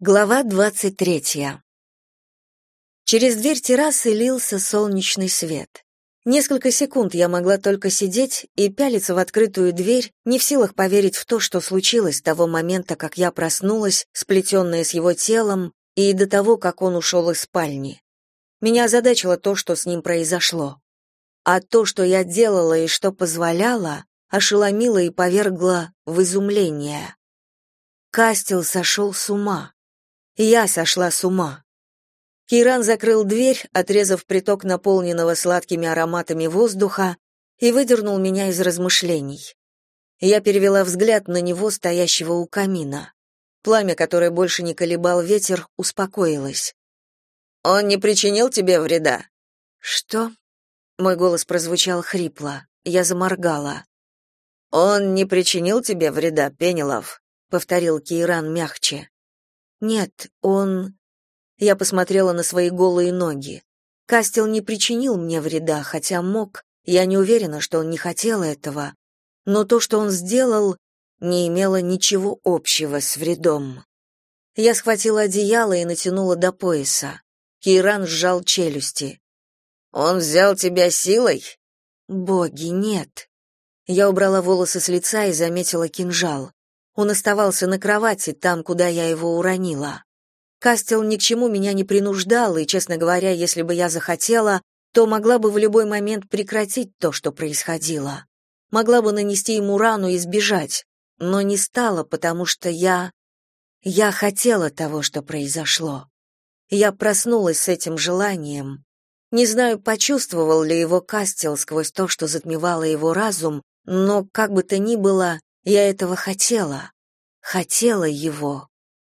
Глава 23. Через дверь террасы лился солнечный свет. Несколько секунд я могла только сидеть и пялиться в открытую дверь, не в силах поверить в то, что случилось с того момента, как я проснулась, сплетенная с его телом, и до того, как он ушел из спальни. Меня озадачило то, что с ним произошло. А то, что я делала и что позволяла, ошеломило и повергло в изумление. Кастел сошел с ума. Я сошла с ума. Кейран закрыл дверь, отрезав приток наполненного сладкими ароматами воздуха, и выдернул меня из размышлений. Я перевела взгляд на него, стоящего у камина. Пламя, которое больше не колебал ветер, успокоилось. «Он не причинил тебе вреда?» «Что?» Мой голос прозвучал хрипло. Я заморгала. «Он не причинил тебе вреда, Пенелов?» — повторил Кейран мягче. «Нет, он...» Я посмотрела на свои голые ноги. Кастел не причинил мне вреда, хотя мог, я не уверена, что он не хотел этого, но то, что он сделал, не имело ничего общего с вредом. Я схватила одеяло и натянула до пояса. Кейран сжал челюсти. «Он взял тебя силой?» «Боги, нет». Я убрала волосы с лица и заметила кинжал. Он оставался на кровати, там, куда я его уронила. Кастел ни к чему меня не принуждал, и, честно говоря, если бы я захотела, то могла бы в любой момент прекратить то, что происходило. Могла бы нанести ему рану и сбежать, но не стала, потому что я хотела того, что произошло. Я проснулась с этим желанием. Не знаю, почувствовал ли его Кастел сквозь то, что затмевало его разум, но, как бы то ни было, я этого хотела. Хотела его.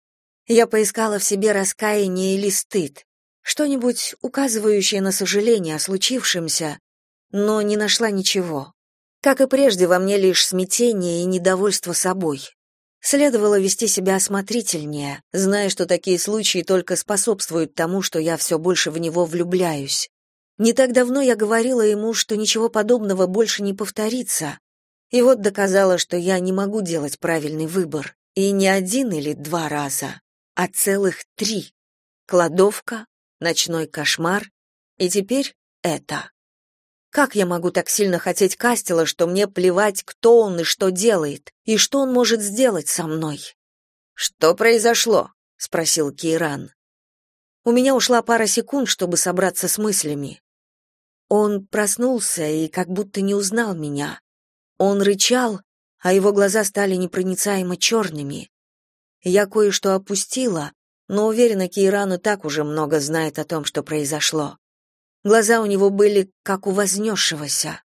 Я поискала в себе раскаяние или стыд, что-нибудь указывающее на сожаление о случившемся, но не нашла ничего. Как и прежде, во мне лишь смятение и недовольство собой. Следовало вести себя осмотрительнее, зная, что такие случаи только способствуют тому, что я все больше в него влюбляюсь. Не так давно я говорила ему, что ничего подобного больше не повторится, и вот доказала, что я не могу делать правильный выбор, и не один или два раза, а целых 3. Кладовка, ночной кошмар, и теперь это. Как я могу так сильно хотеть Кастела, что мне плевать, кто он и что делает, и что он может сделать со мной? «Что произошло?» — спросил Кейран. У меня ушла пара секунд, чтобы собраться с мыслями. Он проснулся и как будто не узнал меня. Он рычал, а его глаза стали непроницаемо черными. Я кое-что опустила, но уверена, Кейран и так уже много знает о том, что произошло. Глаза у него были как у вознесшегося.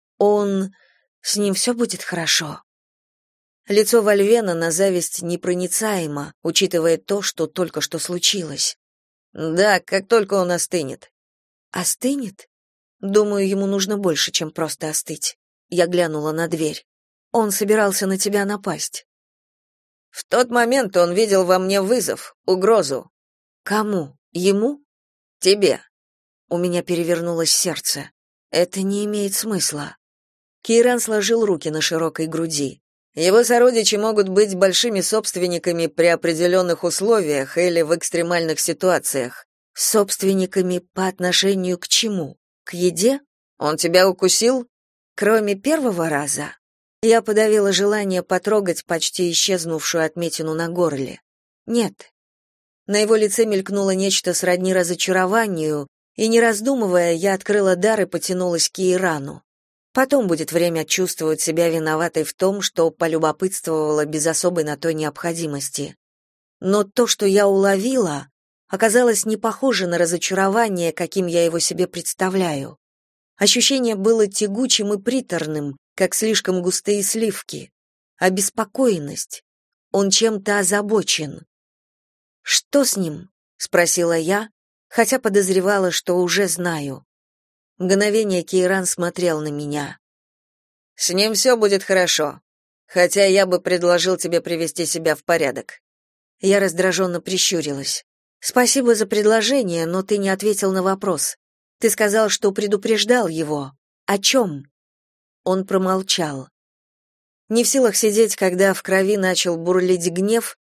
С ним все будет хорошо. Лицо Вольвена на зависть непроницаемо, учитывая то, что только что случилось. Да, как только он остынет. Остынет? Думаю, ему нужно больше, чем просто остыть. Я глянула на дверь. Он собирался на тебя напасть. В тот момент он видел во мне вызов, угрозу. Кому? Ему? Тебе. У меня перевернулось сердце. Это не имеет смысла. Кейран сложил руки на широкой груди. Его сородичи могут быть большими собственниками при определенных условиях или в экстремальных ситуациях. Собственниками по отношению к чему? К еде? Он тебя укусил? Кроме первого раза, я подавила желание потрогать почти исчезнувшую отметину на горле. Нет. На его лице мелькнуло нечто сродни разочарованию, и, не раздумывая, я открыла дар и потянулась к Кейрану. Потом будет время чувствовать себя виноватой в том, что полюбопытствовала без особой на то необходимости. Но то, что я уловила, оказалось не похоже на разочарование, каким я его себе представляю. Ощущение было тягучим и приторным, как слишком густые сливки. Обеспокоенность. Он чем-то озабочен. «Что с ним?» — спросила я, хотя подозревала, что уже знаю. Мгновение Кейран смотрел на меня. «С ним все будет хорошо, хотя я бы предложил тебе привести себя в порядок». Я раздраженно прищурилась. «Спасибо за предложение, но ты не ответил на вопрос. Ты сказал, что предупреждал его. О чем?» Он промолчал. Не в силах сидеть, когда в крови начал бурлить гнев,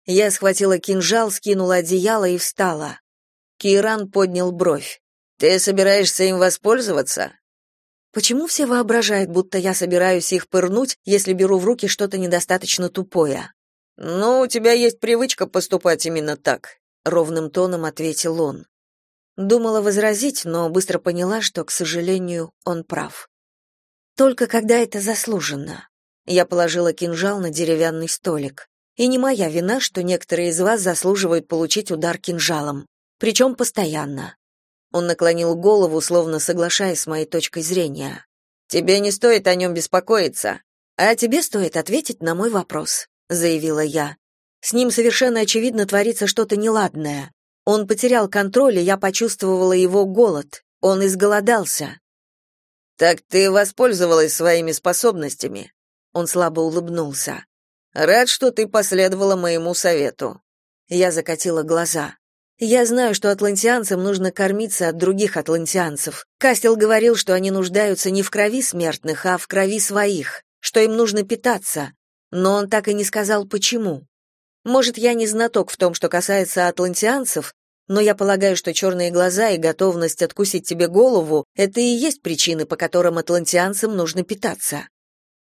Я схватила кинжал, скинула одеяло и встала. Кейран поднял бровь. «Ты собираешься им воспользоваться?» Почему все воображают, будто я собираюсь их пырнуть, если беру в руки что-то недостаточно тупое? «Ну, у тебя есть привычка поступать именно так», — ровным тоном ответил он. Думала возразить, но быстро поняла, что, к сожалению, он прав. Только когда это заслуженно. Я положила кинжал на деревянный столик. И не моя вина, что некоторые из вас заслуживают получить удар кинжалом, причем постоянно. Он наклонил голову, словно соглашаясь с моей точкой зрения. «Тебе не стоит о нем беспокоиться, а тебе стоит ответить на мой вопрос», — заявила я. «С ним совершенно очевидно творится что-то неладное. Он потерял контроль, и я почувствовала его голод. Он изголодался». «Так ты воспользовалась своими способностями?» Он слабо улыбнулся. «Рад, что ты последовала моему совету». Я закатила глаза. Я знаю, что атлантианцам нужно кормиться от других атлантианцев. Кастел говорил, что они нуждаются не в крови смертных, а в крови своих, что им нужно питаться. Но он так и не сказал, почему. Может, я не знаток в том, что касается атлантианцев, но я полагаю, что черные глаза и готовность откусить тебе голову — это и есть причины, по которым атлантианцам нужно питаться.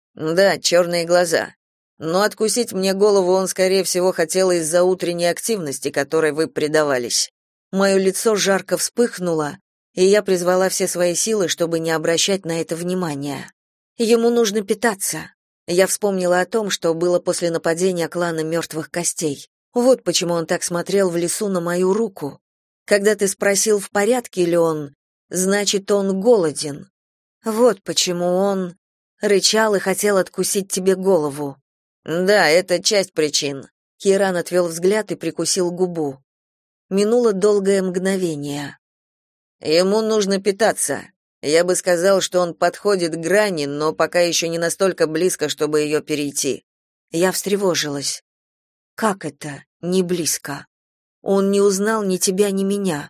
Да, черные глаза. Но откусить мне голову он, скорее всего, хотел из-за утренней активности, которой вы предавались. Мое лицо жарко вспыхнуло, и я призвала все свои силы, чтобы не обращать на это внимания. Ему нужно питаться. Я вспомнила о том, что было после нападения клана мертвых костей. Вот почему он так смотрел в лесу на мою руку. Когда ты спросил, в порядке ли он, значит, он голоден. Вот почему он рычал и хотел откусить тебе голову. Да, это часть причин. Кейран отвел взгляд и прикусил губу. Минуло долгое мгновение. Ему нужно питаться. Я бы сказал, что он подходит к грани, но пока еще не настолько близко, чтобы ее перейти. Я встревожилась. Как это? Не близко. Он не узнал ни тебя, ни меня.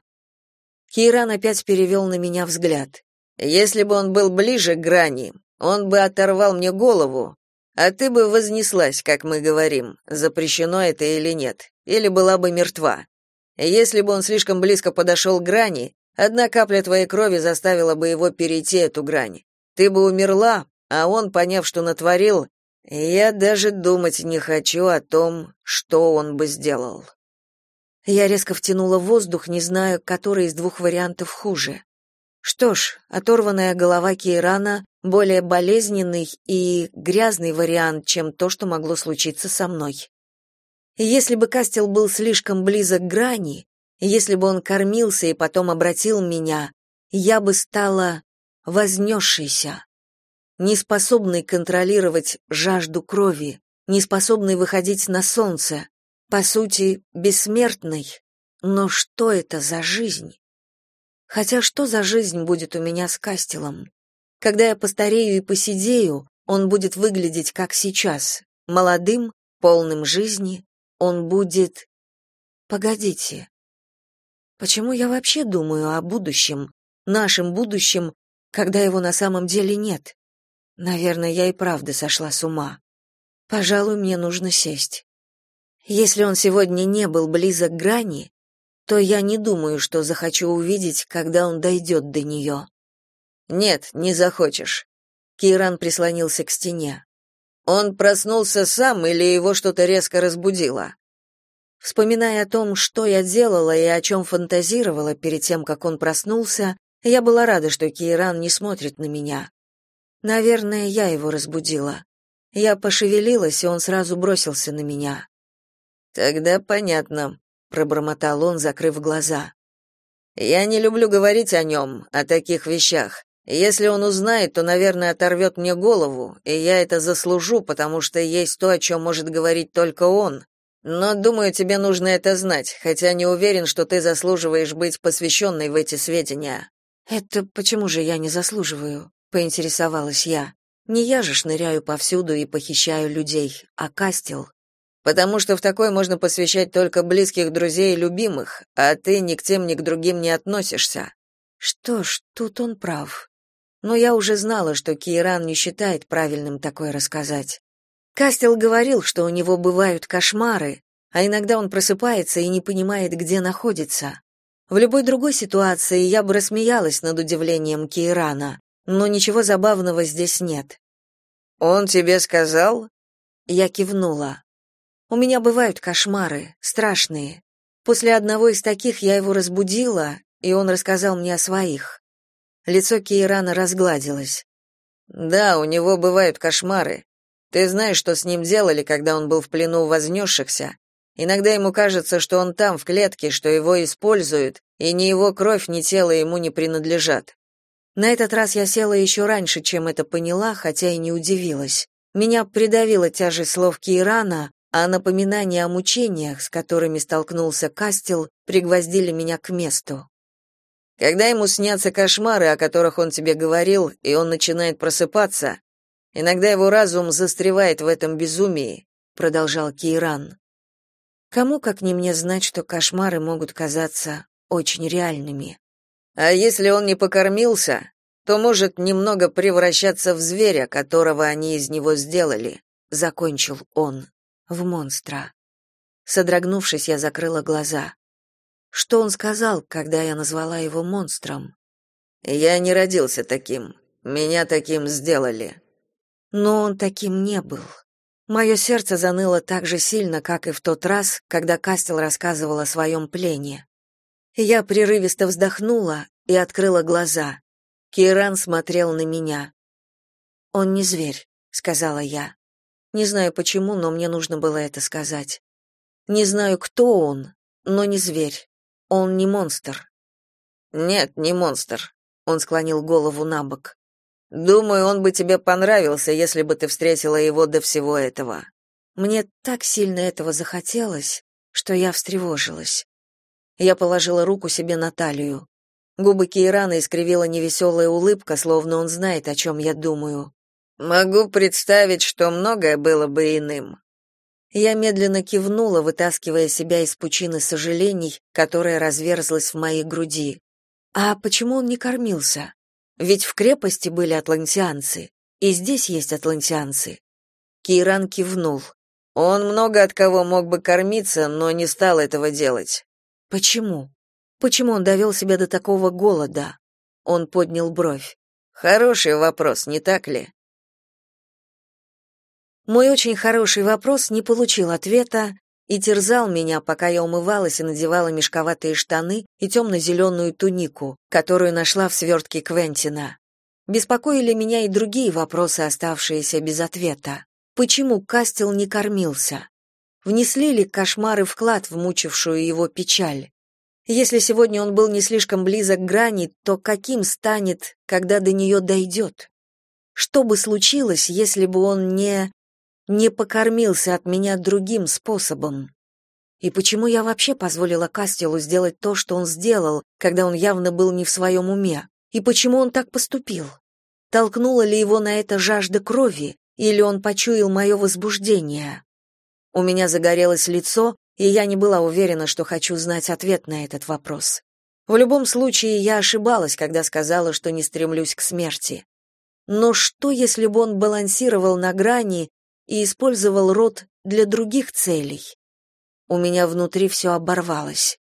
Кейран опять перевел на меня взгляд. Если бы он был ближе к грани, он бы оторвал мне голову, а ты бы вознеслась, как мы говорим, запрещено это или нет, или была бы мертва. Если бы он слишком близко подошел к грани, одна капля твоей крови заставила бы его перейти эту грань. Ты бы умерла, а он, поняв, что натворил, я даже думать не хочу о том, что он бы сделал. Я резко втянула воздух, не зная, который из двух вариантов хуже. Что ж, оторванная голова Кейрана — более болезненный и грязный вариант, чем то, что могло случиться со мной. Если бы Кастел был слишком близок к грани, если бы он кормился и потом обратил меня, я бы стала вознесшейся, неспособной контролировать жажду крови, неспособной выходить на солнце, по сути, бессмертной. Но что это за жизнь? Хотя что за жизнь будет у меня с Кастелом? Когда я постарею и поседею, он будет выглядеть как сейчас, молодым, полным жизни, он будет... Погодите. Почему я вообще думаю о будущем, нашем будущем, когда его на самом деле нет? Наверное, я и правда сошла с ума. Пожалуй, мне нужно сесть. Если он сегодня не был близок к грани, то я не думаю, что захочу увидеть, когда он дойдет до нее. Нет, не захочешь. Кейран прислонился к стене. Он проснулся сам или его что-то резко разбудило? Вспоминая о том, что я делала и о чем фантазировала перед тем, как он проснулся, я была рада, что Кейран не смотрит на меня. Наверное, я его разбудила. Я пошевелилась, и он сразу бросился на меня. Тогда понятно, пробормотал он, закрыв глаза. Я не люблю говорить о нем, о таких вещах. Если он узнает, то, наверное, оторвет мне голову, и я это заслужу, потому что есть то, о чем может говорить только он. Но, думаю, тебе нужно это знать, хотя не уверен, что ты заслуживаешь быть посвященной в эти сведения. Это почему же я не заслуживаю? Поинтересовалась я. Не я же шныряю повсюду и похищаю людей, а Кастел. Потому что в такое можно посвящать только близких друзей и любимых, а ты ни к тем, ни к другим не относишься. Что ж, тут он прав. Но я уже знала, что Кейран не считает правильным такое рассказать. Кастел говорил, что у него бывают кошмары, а иногда он просыпается и не понимает, где находится. В любой другой ситуации я бы рассмеялась над удивлением Кейрана, но ничего забавного здесь нет. «Он тебе сказал?» Я кивнула. У меня бывают кошмары, страшные. После одного из таких я его разбудила, и он рассказал мне о своих. Лицо Кейрана разгладилось. «Да, у него бывают кошмары. Ты знаешь, что с ним делали, когда он был в плену у вознесшихся? Иногда ему кажется, что он там, в клетке, что его используют, и ни его кровь, ни тело ему не принадлежат». На этот раз я села еще раньше, чем это поняла, хотя и не удивилась. Меня придавила тяжесть слов Кейрана, а напоминания о мучениях, с которыми столкнулся Кастел, пригвоздили меня к месту. Когда ему снятся кошмары, о которых он тебе говорил, и он начинает просыпаться, иногда его разум застревает в этом безумии, продолжал Кейран. Кому, как не мне, знать, что кошмары могут казаться очень реальными. А если он не покормился, то может немного превращаться в зверя, которого они из него сделали, закончил он, в монстра. Содрогнувшись, я закрыла глаза. Что он сказал, когда я назвала его монстром? Я не родился таким. Меня таким сделали. Но он таким не был. Мое сердце заныло так же сильно, как и в тот раз, когда Кастел рассказывал о своем плене. Я прерывисто вздохнула и открыла глаза. Кейран смотрел на меня. «Он не зверь», — сказала я. Не знаю почему, но мне нужно было это сказать. Не знаю, кто он, но не зверь. Он не монстр. Нет, не монстр. Он склонил голову набок. Думаю, он бы тебе понравился, если бы ты встретила его до всего этого. Мне так сильно этого захотелось, что я встревожилась. Я положила руку себе на талию. Губы Кейрана искривила невеселая улыбка, словно он знает, о чем я думаю. Могу представить, что многое было бы иным. Я медленно кивнула, вытаскивая себя из пучины сожалений, которая разверзлась в моей груди. А почему он не кормился? Ведь в крепости были атлантианцы, и здесь есть атлантианцы. Кейран кивнул. Он много от кого мог бы кормиться, но не стал этого делать. Почему? Почему он довел себя до такого голода? Он поднял бровь. Хороший вопрос, не так ли? Мой очень хороший вопрос не получил ответа и терзал меня, пока я умывалась и надевала мешковатые штаны и темно-зеленую тунику, которую нашла в свертке Квентина. Беспокоили меня и другие вопросы, оставшиеся без ответа. Почему Кастел не кормился? Внесли ли кошмары вклад в мучившую его печаль? Если сегодня он был не слишком близок к грани, то каким станет, когда до нее дойдет? Что бы случилось, если бы он не покормился от меня другим способом? И почему я вообще позволила Кастелу сделать то, что он сделал, когда он явно был не в своем уме? И почему он так поступил? Толкнула ли его на это жажда крови, или он почуял мое возбуждение? У меня загорелось лицо, и я не была уверена, что хочу знать ответ на этот вопрос. В любом случае, я ошибалась, когда сказала, что не стремлюсь к смерти. Но что, если бы он балансировал на грани и использовал рот для других целей? У меня внутри все оборвалось.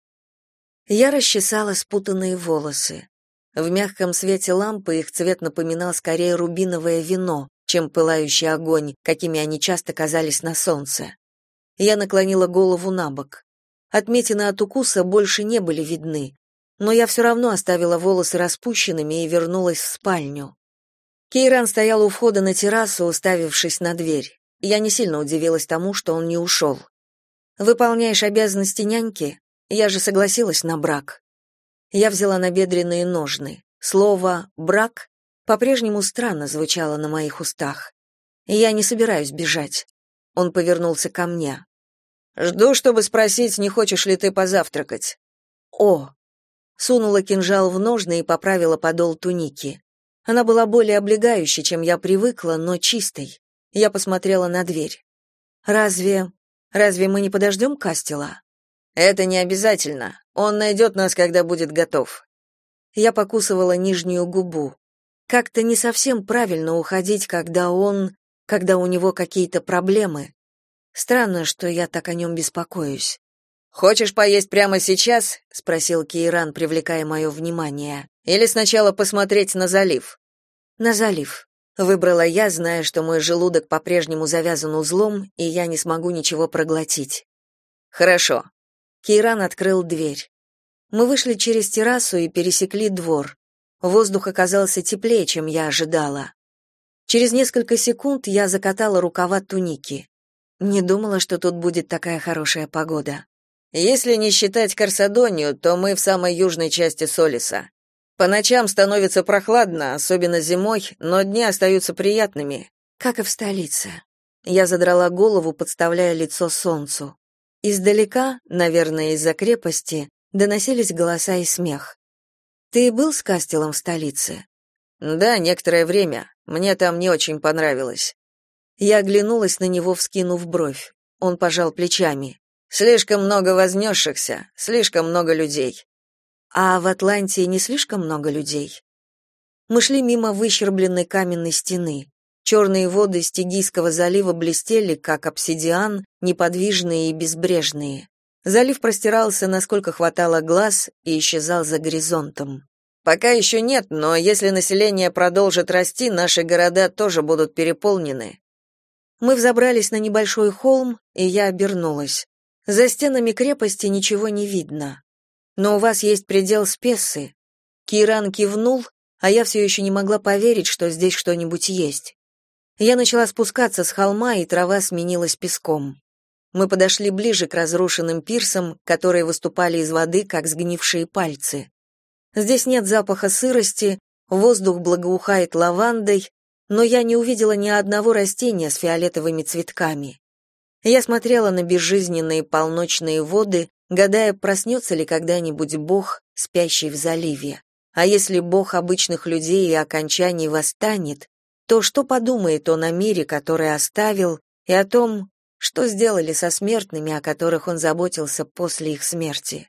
Я расчесала спутанные волосы. В мягком свете лампы их цвет напоминал скорее рубиновое вино, чем пылающий огонь, какими они часто казались на солнце. Я наклонила голову набок. Отметины от укуса больше не были видны, но я все равно оставила волосы распущенными и вернулась в спальню. Кейран стоял у входа на террасу, уставившись на дверь. Я не сильно удивилась тому, что он не ушел. «Выполняешь обязанности няньки? Я же согласилась на брак». Я взяла набедренные ножны. Слово «брак» по-прежнему странно звучало на моих устах. «Я не собираюсь бежать». Он повернулся ко мне. «Жду, чтобы спросить, не хочешь ли ты позавтракать». «О!» Сунула кинжал в ножны и поправила подол туники. Она была более облегающей, чем я привыкла, но чистой. Я посмотрела на дверь. «Разве мы не подождем Кастела?» «Это не обязательно. Он найдет нас, когда будет готов». Я покусывала нижнюю губу. Как-то не совсем правильно уходить, когда у него какие-то проблемы. Странно, что я так о нем беспокоюсь. «Хочешь поесть прямо сейчас?» — спросил Кейран, привлекая мое внимание. «Или сначала посмотреть на залив?» «На залив», — выбрала я, зная, что мой желудок по-прежнему завязан узлом, и я не смогу ничего проглотить. «Хорошо». Кейран открыл дверь. Мы вышли через террасу и пересекли двор. Воздух оказался теплее, чем я ожидала. Через несколько секунд я закатала рукава туники. Не думала, что тут будет такая хорошая погода. «Если не считать Корсадонию, то мы в самой южной части Солиса. По ночам становится прохладно, особенно зимой, но дни остаются приятными». Как и в столице. Я задрала голову, подставляя лицо солнцу. Издалека, наверное, из-за крепости, доносились голоса и смех. «Ты был с Кастелом в столице?» «Да, некоторое время. Мне там не очень понравилось». Я оглянулась на него, вскинув бровь. Он пожал плечами. «Слишком много вознесшихся, слишком много людей». «А в Атлантии не слишком много людей?» Мы шли мимо выщербленной каменной стены. Черные воды Стигийского залива блестели, как обсидиан, неподвижные и безбрежные. Залив простирался, насколько хватало глаз, и исчезал за горизонтом. «Пока еще нет, но если население продолжит расти, наши города тоже будут переполнены». Мы взобрались на небольшой холм, и я обернулась. За стенами крепости ничего не видно. Но у вас есть предел Спессы. Кейран кивнул, а я все еще не могла поверить, что здесь что-нибудь есть. Я начала спускаться с холма, и трава сменилась песком. Мы подошли ближе к разрушенным пирсам, которые выступали из воды, как сгнившие пальцы. Здесь нет запаха сырости, воздух благоухает лавандой, но я не увидела ни одного растения с фиолетовыми цветками. Я смотрела на безжизненные полночные воды, гадая, проснется ли когда-нибудь Бог, спящий в заливе. А если Бог обычных людей и окончаний восстанет, то что подумает он о мире, который оставил, и о том, что сделали со смертными, о которых он заботился после их смерти?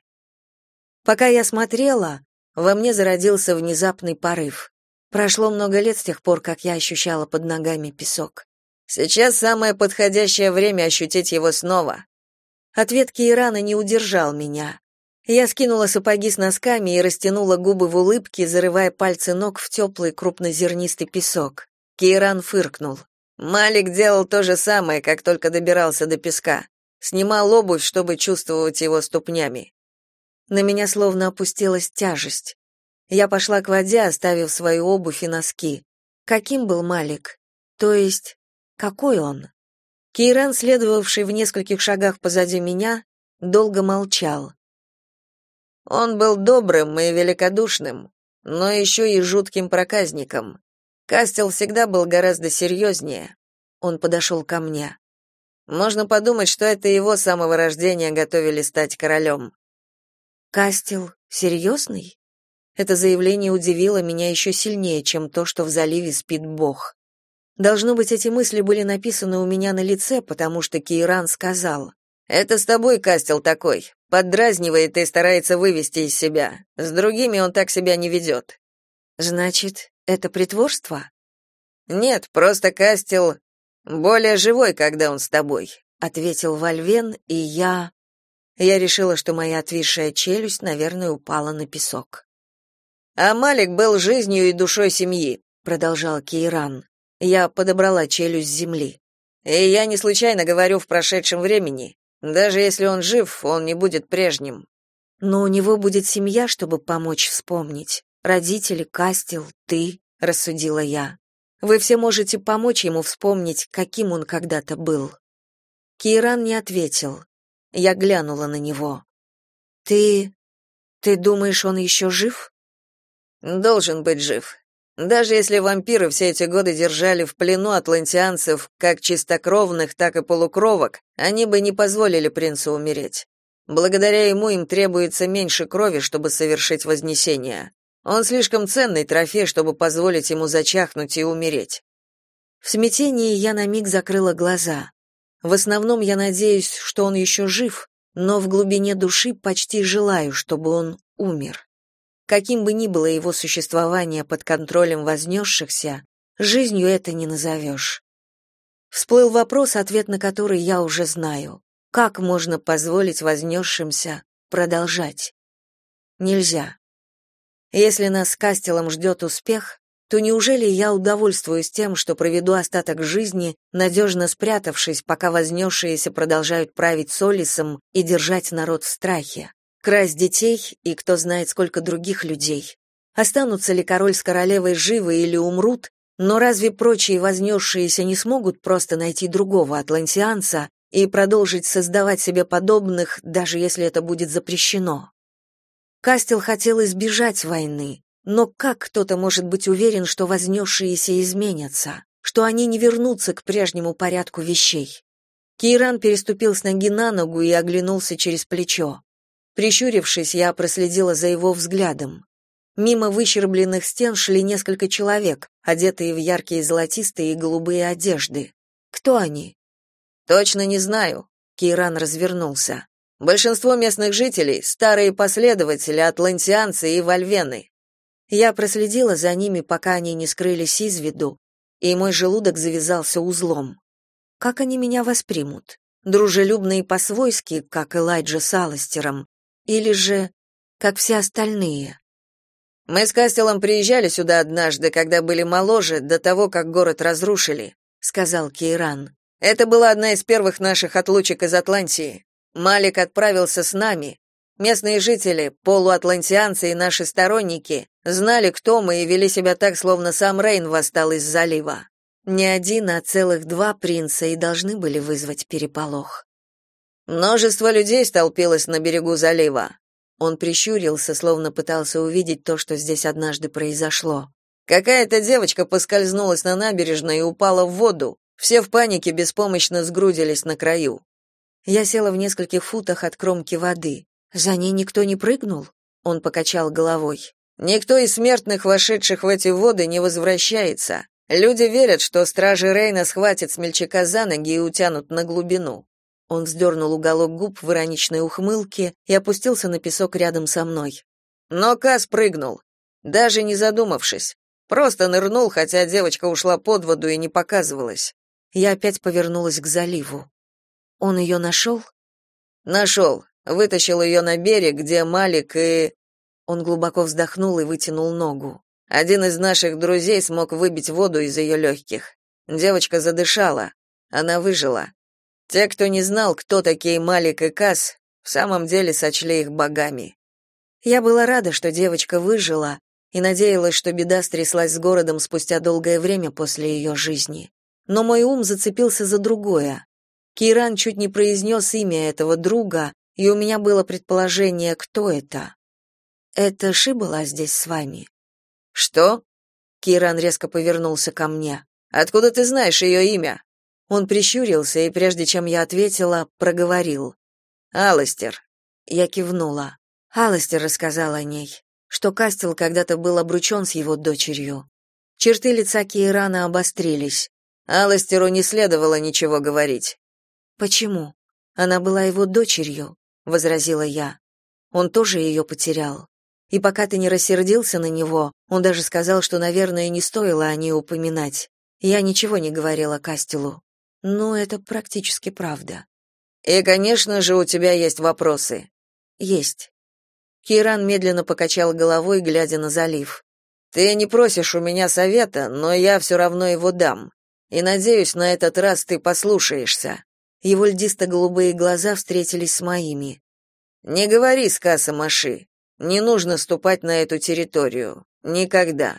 Пока я смотрела, во мне зародился внезапный порыв. Прошло много лет с тех пор, как я ощущала под ногами песок. Сейчас самое подходящее время ощутить его снова. Ответ Кейрана не удержал меня. Я скинула сапоги с носками и растянула губы в улыбке, зарывая пальцы ног в теплый крупнозернистый песок. Кейран фыркнул. Малик делал то же самое, как только добирался до песка. Снимал обувь, чтобы чувствовать его ступнями. На меня словно опустилась тяжесть. Я пошла к воде, оставив свою обувь и носки. Каким был Малик? То есть, какой он? Кейран, следовавший в нескольких шагах позади меня, долго молчал. Он был добрым и великодушным, но еще и жутким проказником. Кастел всегда был гораздо серьезнее. Он подошел ко мне. Можно подумать, что это его с самого рождения готовили стать королем. Кастел серьезный? Это заявление удивило меня еще сильнее, чем то, что в заливе спит Бог. Должно быть, эти мысли были написаны у меня на лице, потому что Кейран сказал: «Это с тобой Кастел такой, поддразнивает и старается вывести из себя. С другими он так себя не ведет». «Значит, это притворство?» «Нет, просто Кастел более живой, когда он с тобой», — ответил Вальвен, и я решила, что моя отвисшая челюсть, наверное, упала на песок. «А Малик был жизнью и душой семьи», — продолжал Кейран. Я подобрала челюсть с земли. «И я не случайно говорю в прошедшем времени. Даже если он жив, он не будет прежним». «Но у него будет семья, чтобы помочь вспомнить. Родители, Кастел, ты», — рассудила я. «Вы все можете помочь ему вспомнить, каким он когда-то был». Кейран не ответил. Я глянула на него. «Ты думаешь, он еще жив?» «Должен быть жив. Даже если вампиры все эти годы держали в плену атлантианцев как чистокровных, так и полукровок, они бы не позволили принцу умереть. Благодаря ему им требуется меньше крови, чтобы совершить вознесение. Он слишком ценный трофей, чтобы позволить ему зачахнуть и умереть». В смятении я на миг закрыла глаза. В основном я надеюсь, что он еще жив, но в глубине души почти желаю, чтобы он умер. Каким бы ни было его существование под контролем вознесшихся, жизнью это не назовешь. Всплыл вопрос, ответ на который я уже знаю. Как можно позволить вознесшимся продолжать? Нельзя. Если нас с Кастелом ждет успех, то неужели я удовольствуюсь тем, что проведу остаток жизни, надежно спрятавшись, пока вознесшиеся продолжают править Солисом и держать народ в страхе, красть детей и кто знает сколько других людей? Останутся ли король с королевой живы или умрут, но разве прочие вознесшиеся не смогут просто найти другого атлантианца и продолжить создавать себе подобных, даже если это будет запрещено? Кастел хотел избежать войны, но как кто-то может быть уверен, что вознесшиеся изменятся, что они не вернутся к прежнему порядку вещей? Кейран переступил с ноги на ногу и оглянулся через плечо. Прищурившись, я проследила за его взглядом. Мимо выщербленных стен шли несколько человек, одетые в яркие золотистые и голубые одежды. Кто они? Точно не знаю. Кейран развернулся. Большинство местных жителей — старые последователи, атлантианцы и вольвены. Я проследила за ними, пока они не скрылись из виду, и мой желудок завязался узлом. Как они меня воспримут? Дружелюбно и по-свойски, как Элайджа с Аластером, или же, как все остальные? Мы с Кастелом приезжали сюда однажды, когда были моложе, до того, как город разрушили, сказал Кейран. Это была одна из первых наших отлучек из Атлантии. Малик отправился с нами. Местные жители, полуатлантианцы и наши сторонники, знали, кто мы, и вели себя так, словно сам Рейн восстал из залива. Не один, а целых два принца и должны были вызвать переполох. Множество людей столпилось на берегу залива. Он прищурился, словно пытался увидеть то, что здесь однажды произошло. Какая-то девочка поскользнулась на набережной и упала в воду. Все в панике беспомощно сгрудились на краю. Я села в нескольких футах от кромки воды. За ней никто не прыгнул? Он покачал головой. Никто из смертных, вошедших в эти воды, не возвращается. Люди верят, что стражи Рейна схватят смельчака за ноги и утянут на глубину. Он вздернул уголок губ в ироничной ухмылке и опустился на песок рядом со мной. Но Кас прыгнул, даже не задумавшись. Просто нырнул, хотя девочка ушла под воду и не показывалась. Я опять повернулась к заливу. Он ее нашел? Нашел. Вытащил ее на берег, где Малик и... Он глубоко вздохнул и вытянул ногу. Один из наших друзей смог выбить воду из ее легких. Девочка задышала. Она выжила. Те, кто не знал, кто такие Малик и Кас, в самом деле сочли их богами. Я была рада, что девочка выжила, и надеялась, что беда стряслась с городом спустя долгое время после ее жизни. Но мой ум зацепился за другое. Кейран чуть не произнес имя этого друга, и у меня было предположение, кто это. «Это Ши была здесь с вами?» «Что?» Кейран резко повернулся ко мне. «Откуда ты знаешь ее имя?» Он прищурился, и прежде чем я ответила, проговорил. «Аластер». Я кивнула. Аластер рассказал о ней, что Кастел когда-то был обручен с его дочерью. Черты лица Кейрана обострились. Аластеру не следовало ничего говорить. «Почему? Она была его дочерью», — возразила я. «Он тоже ее потерял. И пока ты не рассердился на него, он даже сказал, что, наверное, не стоило о ней упоминать. Я ничего не говорила Кастелу. Но это практически правда». «И, конечно же, у тебя есть вопросы». «Есть». Кейран медленно покачал головой, глядя на залив. «Ты не просишь у меня совета, но я все равно его дам. И, надеюсь, на этот раз ты послушаешься». Его льдисто-голубые глаза встретились с моими. «Не говори с Касом Аши. Не нужно ступать на эту территорию. Никогда».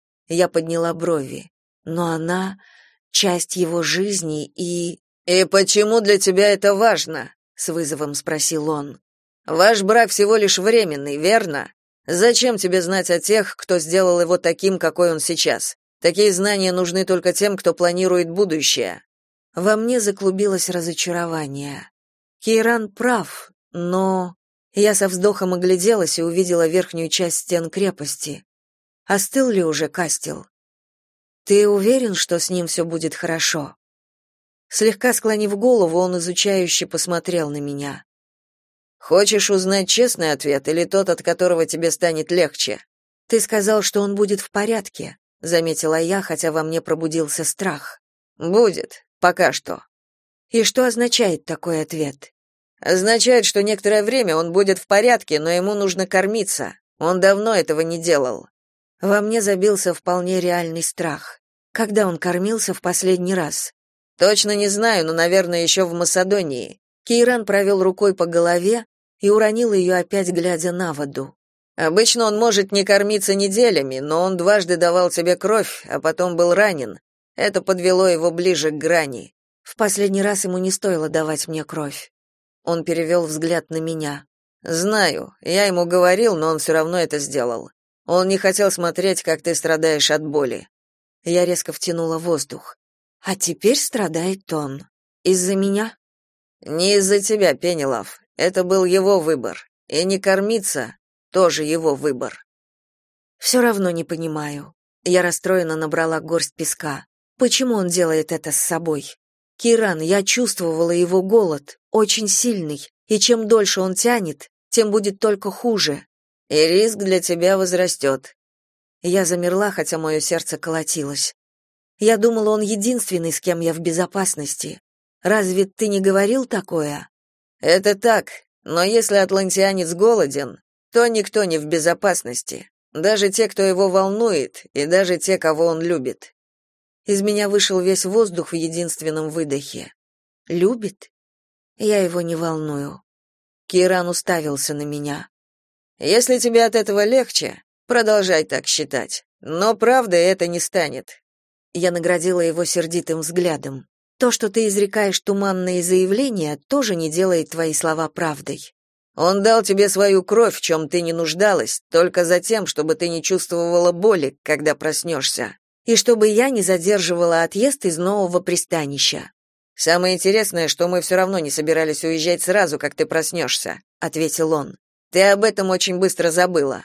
Я подняла брови. Но она — часть его жизни и... «И почему для тебя это важно?» — с вызовом спросил он. «Ваш брак всего лишь временный, верно? Зачем тебе знать о тех, кто сделал его таким, какой он сейчас? Такие знания нужны только тем, кто планирует будущее». Во мне заклубилось разочарование. Кейран прав, но... Я со вздохом огляделась и увидела верхнюю часть стен крепости. Остыл ли уже Кастел? «Ты уверен, что с ним все будет хорошо?» Слегка склонив голову, он изучающе посмотрел на меня. «Хочешь узнать честный ответ или тот, от которого тебе станет легче?» «Ты сказал, что он будет в порядке», — заметила я, хотя во мне пробудился страх. «Будет. Пока что. И что означает такой ответ? Означает, что некоторое время он будет в порядке, но ему нужно кормиться. Он давно этого не делал. Во мне забился вполне реальный страх. Когда он кормился в последний раз? Точно не знаю, но, наверное, еще в Македонии. Кейран провел рукой по голове и уронил ее опять, глядя на воду. Обычно он может не кормиться неделями, но он дважды давал тебе кровь, а потом был ранен. Это подвело его ближе к грани. В последний раз ему не стоило давать мне кровь. Он перевел взгляд на меня. Знаю, я ему говорил, но он все равно это сделал. Он не хотел смотреть, как ты страдаешь от боли. Я резко втянула воздух. А теперь страдает он. Из-за меня? Не из-за тебя, Пенелав. Это был его выбор. И не кормиться тоже его выбор. Все равно не понимаю. Я расстроенно набрала горсть песка. Почему он делает это с собой? Кейран, я чувствовала его голод, очень сильный, и чем дольше он тянет, тем будет только хуже. И риск для тебя возрастет. Я замерла, хотя мое сердце колотилось. Я думала, он единственный, с кем я в безопасности. Разве ты не говорил такое? Это так, но если атлантианец голоден, то никто не в безопасности. Даже те, кто его волнует, и даже те, кого он любит. Из меня вышел весь воздух в единственном выдохе. Любит? Я его не волную. Кейран уставился на меня. Если тебе от этого легче, продолжай так считать. Но правдой это не станет. Я наградила его сердитым взглядом. То, что ты изрекаешь туманные заявления, тоже не делает твои слова правдой. Он дал тебе свою кровь, в чем ты не нуждалась, только за тем, чтобы ты не чувствовала боли, когда проснешься. И чтобы я не задерживала отъезд из нового пристанища. Самое интересное, что мы все равно не собирались уезжать сразу, как ты проснешься», — ответил он. Ты об этом очень быстро забыла.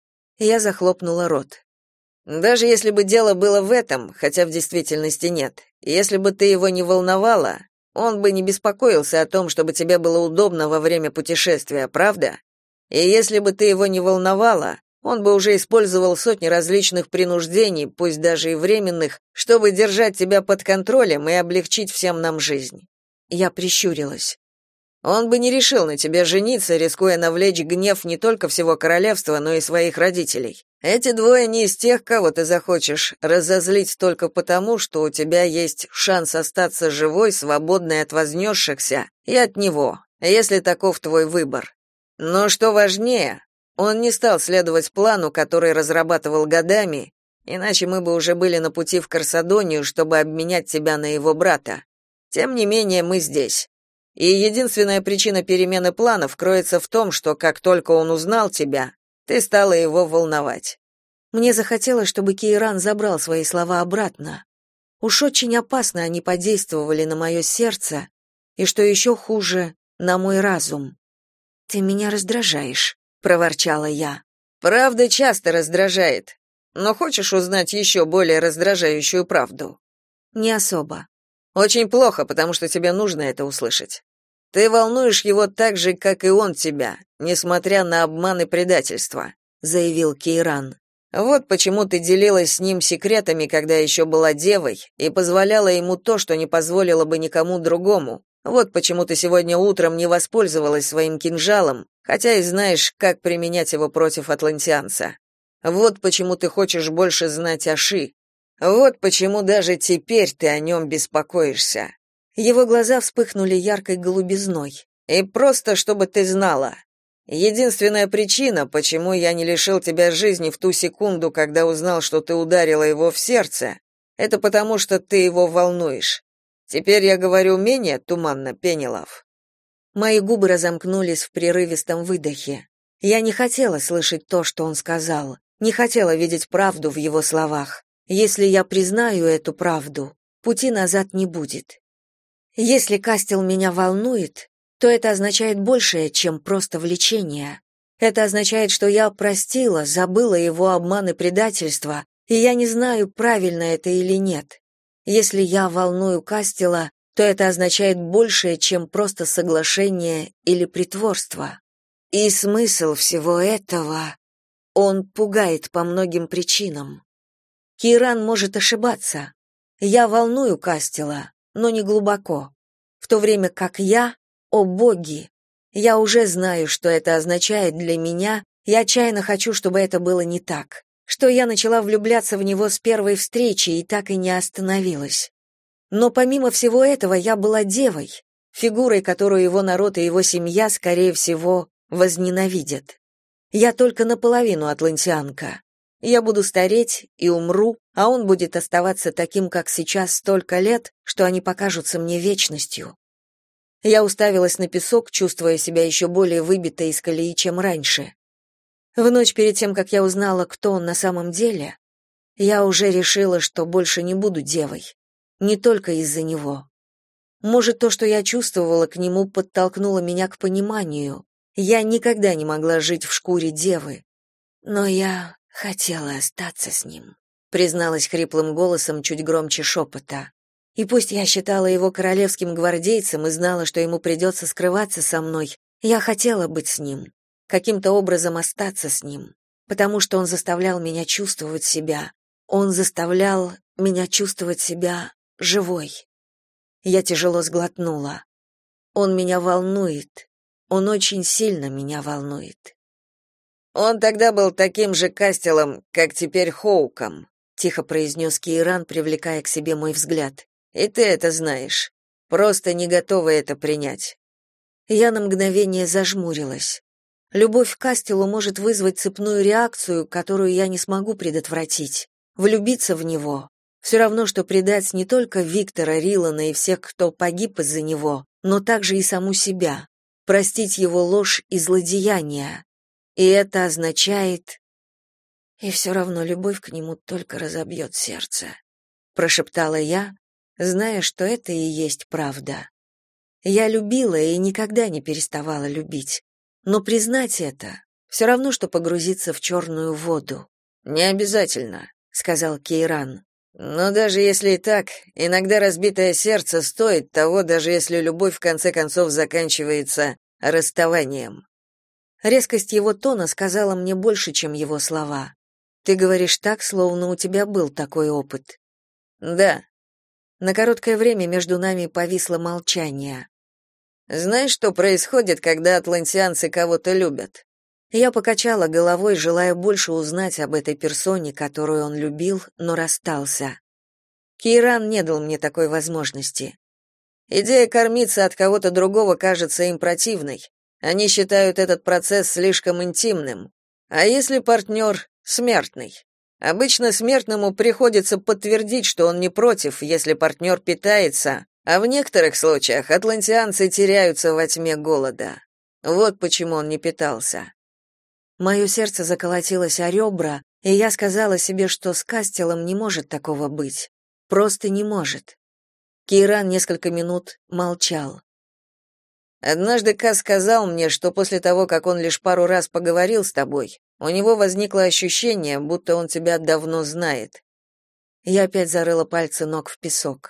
Я захлопнула рот. Даже если бы дело было в этом, хотя в действительности нет, если бы ты его не волновала, он бы не беспокоился о том, чтобы тебе было удобно во время путешествия, правда? И если бы ты его не волновала, он бы уже использовал сотни различных принуждений, пусть даже и временных, чтобы держать тебя под контролем и облегчить всем нам жизнь. Я прищурилась. Он бы не решил на тебе жениться, рискуя навлечь гнев не только всего королевства, но и своих родителей. Эти двое не из тех, кого ты захочешь разозлить только потому, что у тебя есть шанс остаться живой, свободной от вознесшихся, и от него, если таков твой выбор. Но что важнее, он не стал следовать плану, который разрабатывал годами, иначе мы бы уже были на пути в Корсадонию, чтобы обменять тебя на его брата. Тем не менее, мы здесь. И единственная причина перемены планов кроется в том, что как только он узнал тебя, ты стала его волновать. Мне захотелось, чтобы Кейран забрал свои слова обратно. Уж очень опасно они подействовали на мое сердце, и, что еще хуже, на мой разум. «Ты меня раздражаешь», — проворчала я. «Правда часто раздражает. Но хочешь узнать еще более раздражающую правду?» «Не особо». «Очень плохо, потому что тебе нужно это услышать. Ты волнуешь его так же, как и он тебя, несмотря на обман и предательство», — заявил Кейран. «Вот почему ты делилась с ним секретами, когда еще была девой, и позволяла ему то, что не позволила бы никому другому. Вот почему ты сегодня утром не воспользовалась своим кинжалом, хотя и знаешь, как применять его против атлантианца. Вот почему ты хочешь больше знать о Ши. Вот почему даже теперь ты о нем беспокоишься». Его глаза вспыхнули яркой голубизной. «И просто, чтобы ты знала. Единственная причина, почему я не лишил тебя жизни в ту секунду, когда узнал, что ты ударила его в сердце, это потому, что ты его волнуешь. Теперь я говорю менее туманно, Пенелав». Мои губы разомкнулись в прерывистом выдохе. Я не хотела слышать то, что он сказал, не хотела видеть правду в его словах. Если я признаю эту правду, пути назад не будет. Если Кастел меня волнует, то это означает большее, чем просто влечение. Это означает, что я простила, забыла его обман и предательство, и я не знаю, правильно это или нет. Если я волную Кастела, то это означает большее, чем просто соглашение или притворство. И смысл всего этого, он пугает по многим причинам. Кейран может ошибаться. Я волную Кастела, но не глубоко. В то время как я, о боги, я уже знаю, что это означает для меня, и отчаянно хочу, чтобы это было не так, что я начала влюбляться в него с первой встречи и так и не остановилась. Но помимо всего этого я была девой, фигурой, которую его народ и его семья, скорее всего, возненавидят. Я только наполовину атлантианка. Я буду стареть и умру, а он будет оставаться таким, как сейчас, столько лет, что они покажутся мне вечностью. Я уставилась на песок, чувствуя себя еще более выбитой из колеи, чем раньше. В ночь перед тем, как я узнала, кто он на самом деле, я уже решила, что больше не буду девой. Не только из-за него. Может, то, что я чувствовала к нему, подтолкнуло меня к пониманию. Я никогда не могла жить в шкуре девы. Но я хотела остаться с ним, призналась хриплым голосом чуть громче шепота. И пусть я считала его королевским гвардейцем и знала, что ему придется скрываться со мной, я хотела быть с ним, каким-то образом остаться с ним, потому что он заставлял меня чувствовать себя. Он заставлял меня чувствовать себя живой. Я тяжело сглотнула. Он меня волнует. Он очень сильно меня волнует. Он тогда был таким же Кастелом, как теперь Хоуком, тихо произнес Кейран, привлекая к себе мой взгляд. И ты это знаешь. Просто не готова это принять. Я на мгновение зажмурилась. Любовь к Кастелу может вызвать цепную реакцию, которую я не смогу предотвратить. Влюбиться в него все равно, что предать не только Виктора Рилана и всех, кто погиб из-за него, но также и саму себя, простить его ложь и злодеяния. И это означает... И все равно любовь к нему только разобьет сердце, прошептала я, зная, что это и есть правда. Я любила и никогда не переставала любить, но признать это все равно, что погрузиться в черную воду. «Не обязательно», — сказал Кейран. «Но даже если и так, иногда разбитое сердце стоит того, даже если любовь в конце концов заканчивается расставанием». Резкость его тона сказала мне больше, чем его слова. «Ты говоришь так, словно у тебя был такой опыт». «Да». На короткое время между нами повисло молчание. «Знаешь, что происходит, когда атлантианцы кого-то любят?» Я покачала головой, желая больше узнать об этой персоне, которую он любил, но расстался. Кейран не дал мне такой возможности. Идея кормиться от кого-то другого кажется им противной. Они считают этот процесс слишком интимным. А если партнер смертный? Обычно смертному приходится подтвердить, что он не против, если партнер питается, а в некоторых случаях атлантианцы теряются во тьме голода. Вот почему он не питался. Мое сердце заколотилось о ребра, и я сказала себе, что с Кастелом не может такого быть. Просто не может. Кейран несколько минут молчал. Однажды Кас сказал мне, что после того, как он лишь пару раз поговорил с тобой, у него возникло ощущение, будто он тебя давно знает. Я опять зарыла пальцы ног в песок.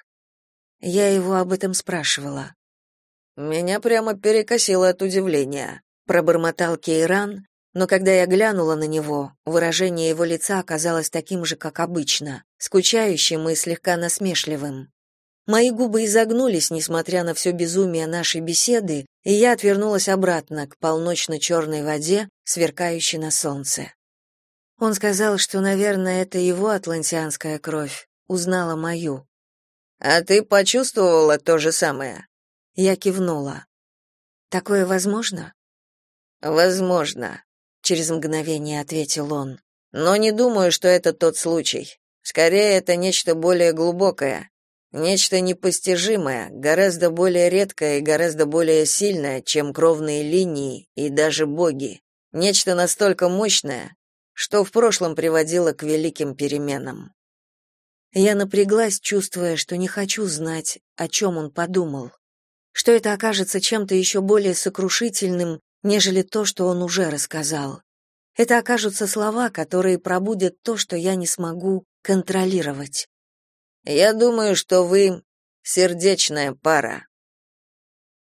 Я его об этом спрашивала. Меня прямо перекосило от удивления, пробормотал Кейран, но когда я глянула на него, выражение его лица оказалось таким же, как обычно, скучающим и слегка насмешливым. Мои губы изогнулись, несмотря на все безумие нашей беседы, и я отвернулась обратно к полночно-черной воде, сверкающей на солнце. Он сказал, что, наверное, это его атлантианская кровь узнала мою. «А ты почувствовала то же самое?» Я кивнула. «Такое возможно?» «Возможно», — через мгновение ответил он. «Но не думаю, что это тот случай. Скорее, это нечто более глубокое. Нечто непостижимое, гораздо более редкое и гораздо более сильное, чем кровные линии и даже боги. Нечто настолько мощное, что в прошлом приводило к великим переменам. Я напряглась, чувствуя, что не хочу знать, о чем он подумал. Что это окажется чем-то еще более сокрушительным, нежели то, что он уже рассказал. Это окажутся слова, которые пробудят то, что я не смогу контролировать. Я думаю, что вы сердечная пара.